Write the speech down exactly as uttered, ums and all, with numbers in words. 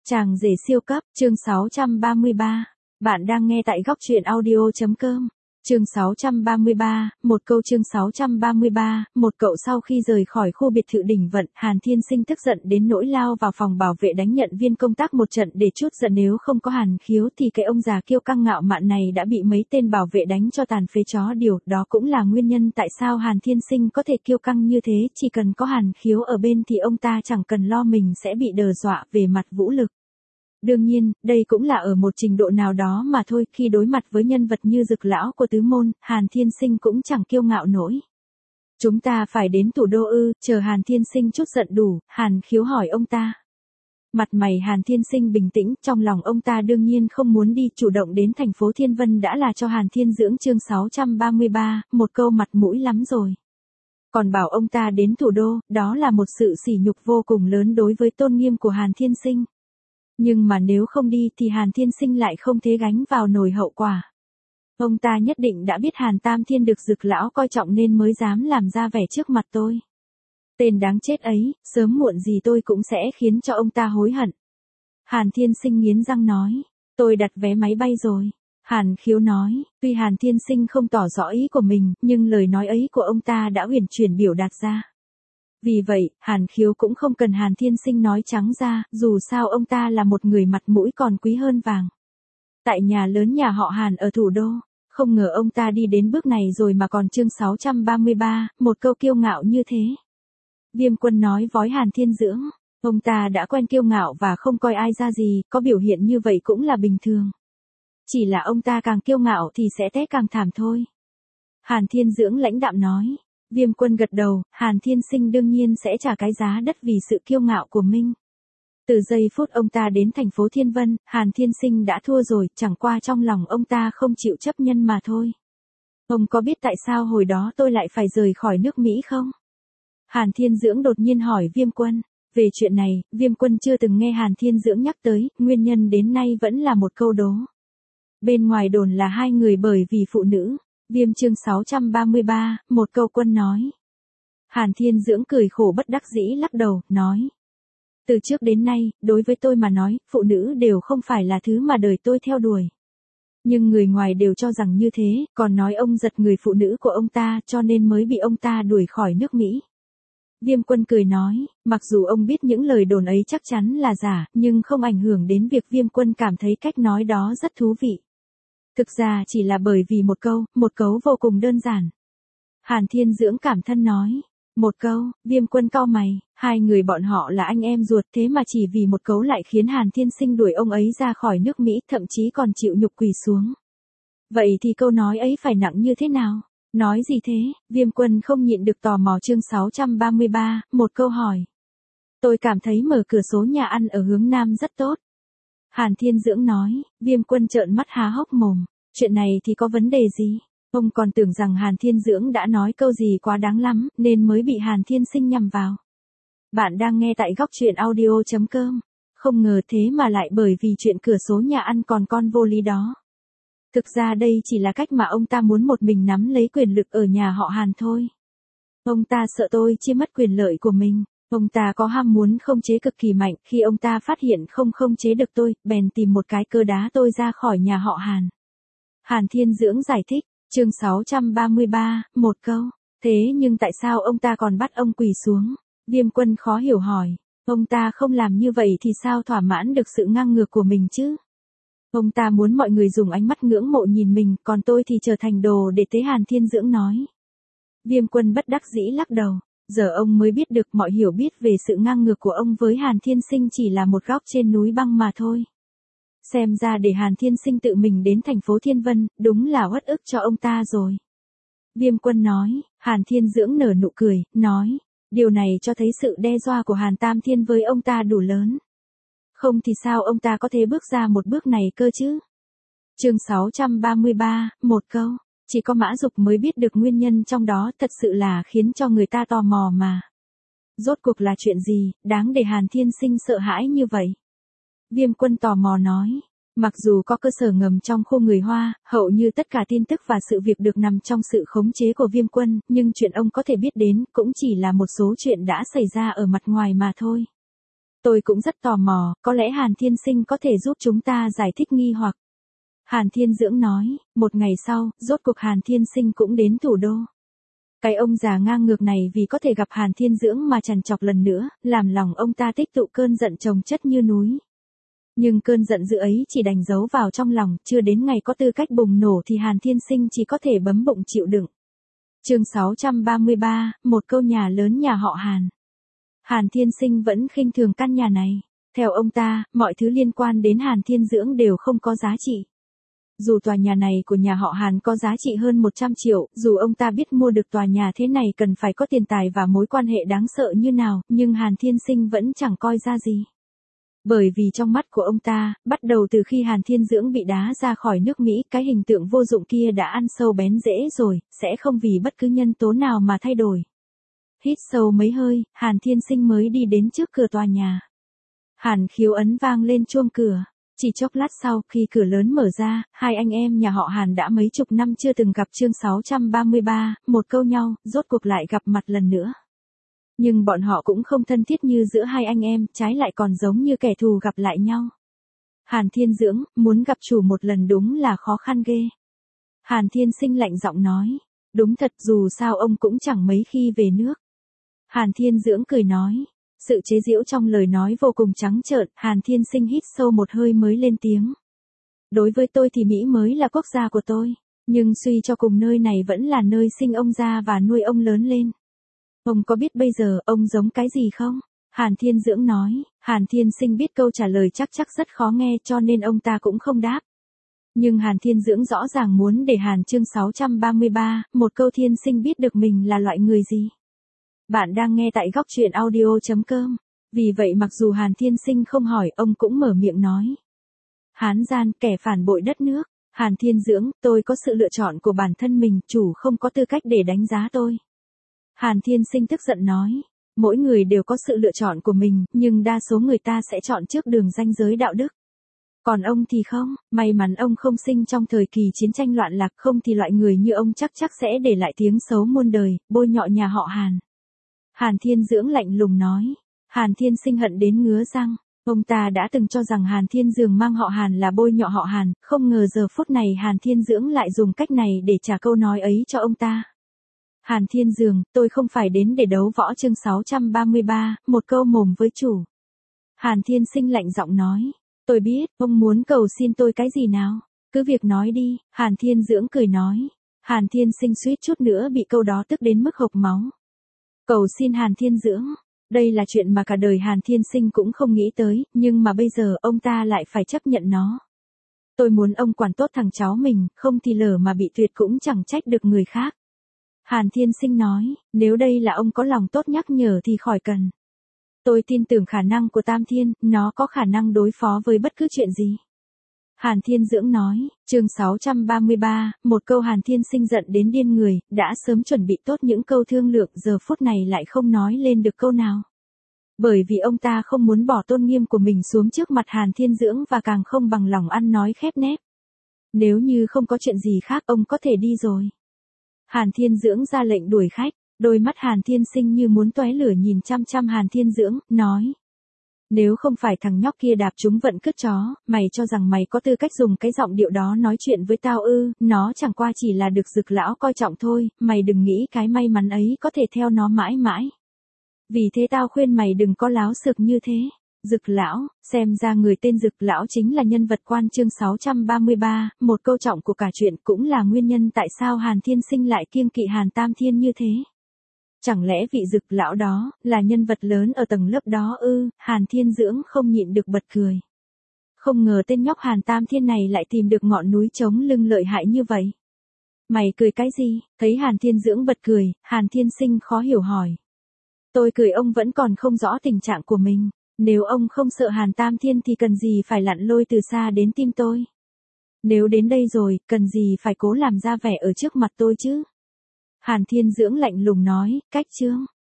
Chàng rể siêu cấp, chương sáu trăm ba mươi ba. Bạn đang nghe tại góc truyện audio.com. Chương sáu trăm ba mươi ba, một câu chương sáu trăm ba mươi ba, một cậu sau khi rời khỏi khu biệt thự đỉnh vận, Hàn Thiên Sinh tức giận đến nỗi lao vào phòng bảo vệ đánh nhận viên công tác một trận để chút giận, nếu không có Hàn Khiếu thì cái ông già kiêu căng ngạo mạn này đã bị mấy tên bảo vệ đánh cho tàn phế chó điều, đó cũng là nguyên nhân tại sao Hàn Thiên Sinh có thể kiêu căng như thế, chỉ cần có Hàn Khiếu ở bên thì ông ta chẳng cần lo mình sẽ bị đe dọa về mặt vũ lực. Đương nhiên, đây cũng là ở một trình độ nào đó mà thôi, khi đối mặt với nhân vật như Dực lão của tứ môn, Hàn Thiên Sinh cũng chẳng kiêu ngạo nổi. Chúng ta phải đến thủ đô ư? Chờ Hàn Thiên Sinh chút giận đủ, Hàn Khiếu hỏi ông ta. Mặt mày Hàn Thiên Sinh bình tĩnh, trong lòng ông ta đương nhiên không muốn đi, chủ động đến thành phố Thiên Vân đã là cho Hàn Thiên dưỡng chương sáu trăm ba mươi ba, một câu mặt mũi lắm rồi. Còn bảo ông ta đến thủ đô, đó là một sự sỉ nhục vô cùng lớn đối với tôn nghiêm của Hàn Thiên Sinh. Nhưng mà nếu không đi thì Hàn Thiên Sinh lại không thể gánh vào nổi hậu quả. Ông ta nhất định đã biết Hàn Tam Thiên được Dực lão coi trọng nên mới dám làm ra vẻ trước mặt tôi. Tên đáng chết ấy, sớm muộn gì tôi cũng sẽ khiến cho ông ta hối hận. Hàn Thiên Sinh nghiến răng nói, tôi đặt vé máy bay rồi. Hàn Khiếu nói, tuy Hàn Thiên Sinh không tỏ rõ ý của mình, nhưng lời nói ấy của ông ta đã uyển chuyển biểu đạt ra. Vì vậy, Hàn Khiếu cũng không cần Hàn Thiên Sinh nói trắng ra, dù sao ông ta là một người mặt mũi còn quý hơn vàng. Tại nhà lớn nhà họ Hàn ở thủ đô, không ngờ ông ta đi đến bước này rồi mà còn chương sáu trăm ba mươi ba, một câu kiêu ngạo như thế. Viêm Quân nói với Hàn Thiên Dưỡng, ông ta đã quen kiêu ngạo và không coi ai ra gì, có biểu hiện như vậy cũng là bình thường. Chỉ là ông ta càng kiêu ngạo thì sẽ té càng thảm thôi. Hàn Thiên Dưỡng lãnh đạm nói. Viêm Quân gật đầu, Hàn Thiên Sinh đương nhiên sẽ trả cái giá đắt vì sự kiêu ngạo của mình. Từ giây phút ông ta đến thành phố Thiên Vân, Hàn Thiên Sinh đã thua rồi, chẳng qua trong lòng ông ta không chịu chấp nhân mà thôi. Ông có biết tại sao hồi đó tôi lại phải rời khỏi nước Mỹ không? Hàn Thiên Dưỡng đột nhiên hỏi Viêm Quân. Về chuyện này, Viêm Quân chưa từng nghe Hàn Thiên Dưỡng nhắc tới, nguyên nhân đến nay vẫn là một câu đố. Bên ngoài đồn là hai người bởi vì phụ nữ. Viêm chương sáu trăm ba mươi ba, một câu Quân nói. Hàn Thiên Dưỡng cười khổ bất đắc dĩ lắc đầu, nói. Từ trước đến nay, đối với tôi mà nói, phụ nữ đều không phải là thứ mà đời tôi theo đuổi. Nhưng người ngoài đều cho rằng như thế, còn nói ông giật người phụ nữ của ông ta cho nên mới bị ông ta đuổi khỏi nước Mỹ. Viêm Quân cười nói, mặc dù ông biết những lời đồn ấy chắc chắn là giả, nhưng không ảnh hưởng đến việc Viêm Quân cảm thấy cách nói đó rất thú vị. Thực ra chỉ là bởi vì một câu, một câu vô cùng đơn giản. Hàn Thiên Dưỡng cảm thân nói. Một câu, Viêm Quân cau mày, hai người bọn họ là anh em ruột thế mà chỉ vì một câu lại khiến Hàn Thiên Sinh đuổi ông ấy ra khỏi nước Mỹ, thậm chí còn chịu nhục quỳ xuống. Vậy thì câu nói ấy phải nặng như thế nào? Nói gì thế? Viêm Quân không nhịn được tò mò chương sáu trăm ba mươi ba, một câu hỏi. Tôi cảm thấy mở cửa sổ nhà ăn ở hướng Nam rất tốt. Hàn Thiên Dưỡng nói, Viêm Quân trợn mắt há hốc mồm, chuyện này thì có vấn đề gì? Ông còn tưởng rằng Hàn Thiên Dưỡng đã nói câu gì quá đáng lắm, nên mới bị Hàn Thiên Sinh nhầm vào. Bạn đang nghe tại góc truyện audio.com, không ngờ thế mà lại bởi vì chuyện cửa sổ nhà ăn còn con vô lý đó. Thực ra đây chỉ là cách mà ông ta muốn một mình nắm lấy quyền lực ở nhà họ Hàn thôi. Ông ta sợ tôi chiếm mất quyền lợi của mình. Ông ta có ham muốn không chế cực kỳ mạnh, khi ông ta phát hiện không không chế được tôi, bèn tìm một cái cơ đá tôi ra khỏi nhà họ Hàn. Hàn Thiên Dưỡng giải thích, chương sáu trăm ba mươi ba, một câu. Thế nhưng tại sao ông ta còn bắt ông quỳ xuống? Viêm Quân khó hiểu hỏi. Ông ta không làm như vậy thì sao thỏa mãn được sự ngang ngược của mình chứ? Ông ta muốn mọi người dùng ánh mắt ngưỡng mộ nhìn mình, còn tôi thì trở thành đồ để tế. Hàn Thiên Dưỡng nói. Viêm Quân bất đắc dĩ lắc đầu. Giờ ông mới biết được mọi hiểu biết về sự ngang ngược của ông với Hàn Thiên Sinh chỉ là một góc trên núi băng mà thôi. Xem ra để Hàn Thiên Sinh tự mình đến thành phố Thiên Vân, đúng là uất ức cho ông ta rồi. Viêm Quân nói, Hàn Thiên Dưỡng nở nụ cười, nói, điều này cho thấy sự đe dọa của Hàn Tam Thiên với ông ta đủ lớn. Không thì sao ông ta có thể bước ra một bước này cơ chứ? Chương sáu trăm ba mươi ba, một câu. Chỉ có Mã Dục mới biết được nguyên nhân trong đó, thật sự là khiến cho người ta tò mò mà. Rốt cuộc là chuyện gì, đáng để Hàn Thiên Sinh sợ hãi như vậy? Viêm Quân tò mò nói, mặc dù có cơ sở ngầm trong khu người Hoa, hầu như tất cả tin tức và sự việc được nằm trong sự khống chế của Viêm Quân, nhưng chuyện ông có thể biết đến cũng chỉ là một số chuyện đã xảy ra ở mặt ngoài mà thôi. Tôi cũng rất tò mò, có lẽ Hàn Thiên Sinh có thể giúp chúng ta giải thích nghi hoặc. Hàn Thiên Dưỡng nói, một ngày sau, rốt cuộc Hàn Thiên Sinh cũng đến thủ đô. Cái ông già ngang ngược này vì có thể gặp Hàn Thiên Dưỡng mà trằn trọc lần nữa, làm lòng ông ta tích tụ cơn giận chồng chất như núi. Nhưng cơn giận dữ ấy chỉ đành giấu vào trong lòng, chưa đến ngày có tư cách bùng nổ thì Hàn Thiên Sinh chỉ có thể bấm bụng chịu đựng. Chương sáu trăm ba mươi ba, một câu nhà lớn nhà họ Hàn. Hàn Thiên Sinh vẫn khinh thường căn nhà này. Theo ông ta, mọi thứ liên quan đến Hàn Thiên Dưỡng đều không có giá trị. Dù tòa nhà này của nhà họ Hàn có giá trị hơn một trăm triệu, dù ông ta biết mua được tòa nhà thế này cần phải có tiền tài và mối quan hệ đáng sợ như nào, nhưng Hàn Thiên Sinh vẫn chẳng coi ra gì. Bởi vì trong mắt của ông ta, bắt đầu từ khi Hàn Thiên Dưỡng bị đá ra khỏi nước Mỹ, cái hình tượng vô dụng kia đã ăn sâu bén rễ rồi, sẽ không vì bất cứ nhân tố nào mà thay đổi. Hít sâu mấy hơi, Hàn Thiên Sinh mới đi đến trước cửa tòa nhà. Hàn Khiếu ấn vang lên chuông cửa. Chỉ chốc lát sau, khi cửa lớn mở ra, hai anh em nhà họ Hàn đã mấy chục năm chưa từng gặp. Chương sáu trăm ba mươi ba, một câu nhau, rốt cuộc lại gặp mặt lần nữa. Nhưng bọn họ cũng không thân thiết như giữa hai anh em, trái lại còn giống như kẻ thù gặp lại nhau. Hàn Thiên Dưỡng, muốn gặp chủ một lần đúng là khó khăn ghê. Hàn Thiên Sinh lạnh giọng nói. Đúng thật, dù sao ông cũng chẳng mấy khi về nước. Hàn Thiên Dưỡng cười nói. Sự chế giễu trong lời nói vô cùng trắng trợn, Hàn Thiên Sinh hít sâu một hơi mới lên tiếng. Đối với tôi thì Mỹ mới là quốc gia của tôi, nhưng suy cho cùng nơi này vẫn là nơi sinh ông ra và nuôi ông lớn lên. Ông có biết bây giờ ông giống cái gì không? Hàn Thiên Dưỡng nói. Hàn Thiên Sinh biết câu trả lời chắc chắc rất khó nghe cho nên ông ta cũng không đáp. Nhưng Hàn Thiên Dưỡng rõ ràng muốn để Hàn chương sáu trăm ba mươi ba, một câu Thiên Sinh biết được mình là loại người gì. Bạn đang nghe tại góc truyện audio chấm com. Vì vậy mặc dù Hàn Thiên Sinh không hỏi, ông cũng mở miệng nói. Hán gian, kẻ phản bội đất nước. Hàn Thiên Dưỡng, tôi có sự lựa chọn của bản thân mình, chủ không có tư cách để đánh giá tôi. Hàn Thiên Sinh tức giận nói. Mỗi người đều có sự lựa chọn của mình, nhưng đa số người ta sẽ chọn trước đường ranh giới đạo đức. Còn ông thì không, may mắn ông không sinh trong thời kỳ chiến tranh loạn lạc, không thì loại người như ông chắc chắc sẽ để lại tiếng xấu muôn đời, bôi nhọ nhà họ Hàn. Hàn Thiên Dưỡng lạnh lùng nói. Hàn Thiên Sinh hận đến ngứa răng. Ông ta đã từng cho rằng Hàn Thiên Dường mang họ Hàn là bôi nhọ họ Hàn, không ngờ giờ phút này Hàn Thiên Dưỡng lại dùng cách này để trả câu nói ấy cho ông ta. Hàn Thiên Dường, tôi không phải đến để đấu võ. Chương sáu trăm ba mươi ba, một câu mồm với chủ. Hàn Thiên Sinh lạnh giọng nói. Tôi biết, ông muốn cầu xin tôi cái gì nào? Cứ việc nói đi. Hàn Thiên Dưỡng cười nói. Hàn Thiên Sinh suýt chút nữa bị câu đó tức đến mức hộc máu. Cầu xin Hàn Thiên Dưỡng. Đây là chuyện mà cả đời Hàn Thiên Sinh cũng không nghĩ tới, nhưng mà bây giờ ông ta lại phải chấp nhận nó. Tôi muốn ông quản tốt thằng cháu mình, không thì lỡ mà bị tuyệt cũng chẳng trách được người khác. Hàn Thiên Sinh nói, nếu đây là ông có lòng tốt nhắc nhở thì khỏi cần. Tôi tin tưởng khả năng của Tam Thiên, nó có khả năng đối phó với bất cứ chuyện gì. Hàn Thiên Dưỡng nói. Chương sáu trăm ba mươi ba, một câu. Hàn Thiên Sinh giận đến điên người, đã sớm chuẩn bị tốt những câu thương lượng, giờ phút này lại không nói lên được câu nào. Bởi vì ông ta không muốn bỏ tôn nghiêm của mình xuống trước mặt Hàn Thiên Dưỡng và càng không bằng lòng ăn nói khép nép. Nếu như không có chuyện gì khác ông có thể đi rồi. Hàn Thiên Dưỡng ra lệnh đuổi khách, đôi mắt Hàn Thiên Sinh như muốn tóe lửa nhìn chăm chăm Hàn Thiên Dưỡng, nói. Nếu không phải thằng nhóc kia đạp trúng vận cứt chó, mày cho rằng mày có tư cách dùng cái giọng điệu đó nói chuyện với tao ư? Nó chẳng qua chỉ là được Dực lão coi trọng thôi, mày đừng nghĩ cái may mắn ấy có thể theo nó mãi mãi. Vì thế tao khuyên mày đừng có láo xược như thế. Dực lão, xem ra người tên Dực lão chính là nhân vật quan. Chương sáu trăm ba mươi ba, một câu trọng của cả chuyện, cũng là nguyên nhân tại sao Hàn Thiên Sinh lại kiêng kỵ Hàn Tam Thiên như thế. Chẳng lẽ vị Dực lão đó, là nhân vật lớn ở tầng lớp đó ư? Hàn Thiên Dưỡng không nhịn được bật cười. Không ngờ tên nhóc Hàn Tam Thiên này lại tìm được ngọn núi chống lưng lợi hại như vậy. Mày cười cái gì? Thấy Hàn Thiên Dưỡng bật cười, Hàn Thiên Sinh khó hiểu hỏi. Tôi cười ông vẫn còn không rõ tình trạng của mình. Nếu ông không sợ Hàn Tam Thiên thì cần gì phải lặn lôi từ xa đến tim tôi. Nếu đến đây rồi, cần gì phải cố làm ra vẻ ở trước mặt tôi chứ? Hàn Thiên Dưỡng lạnh lùng nói, cách chương.